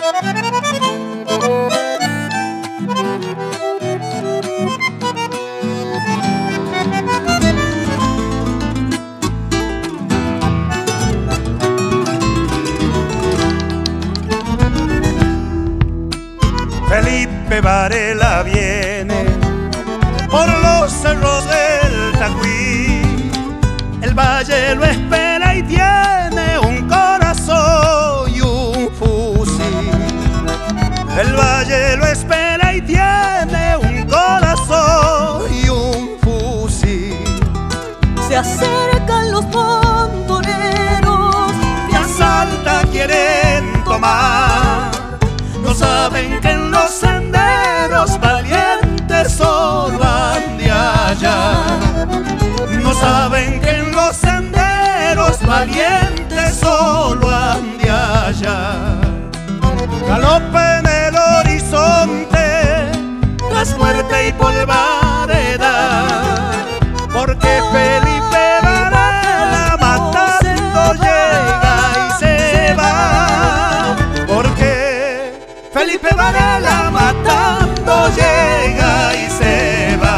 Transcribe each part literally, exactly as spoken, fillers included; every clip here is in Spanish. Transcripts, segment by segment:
Felipe Varela viene por los cerros del Tacuí. El valle lo espera y tiene un corazón y un fusil. El valle lo espera y tiene un corazón y un fusil. Se acercan los montoneros que a Salta quieren tomar. No saben que en los senderos valientes solo han de hallar. No saben que en los senderos valientes solo han de hallar. Galope en el horizonte tras muerte y polvareda, porque Felipe Varela matando llega y se va. Porque Felipe Varela matando llega y se va.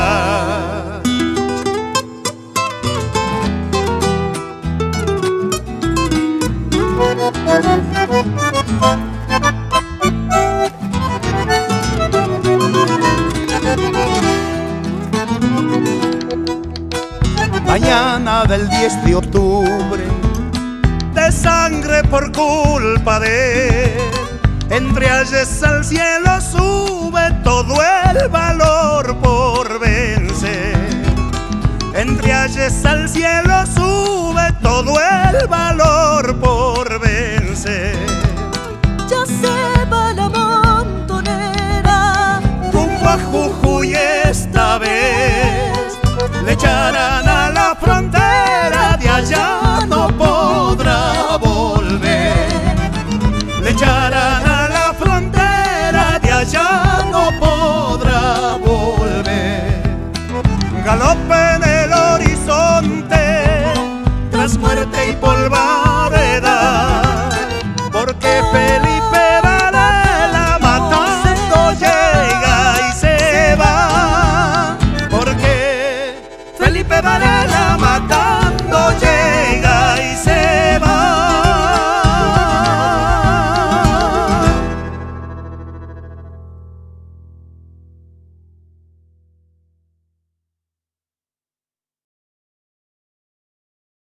Mañana del diez de octubre, de sangre por culpa de él, entre ayes al cielo sube todo el valor por vencer. Entre ayes al cielo sube todo el valor por vencer. Ya se va la montonera rumbo a Jujuy esta vez le echarán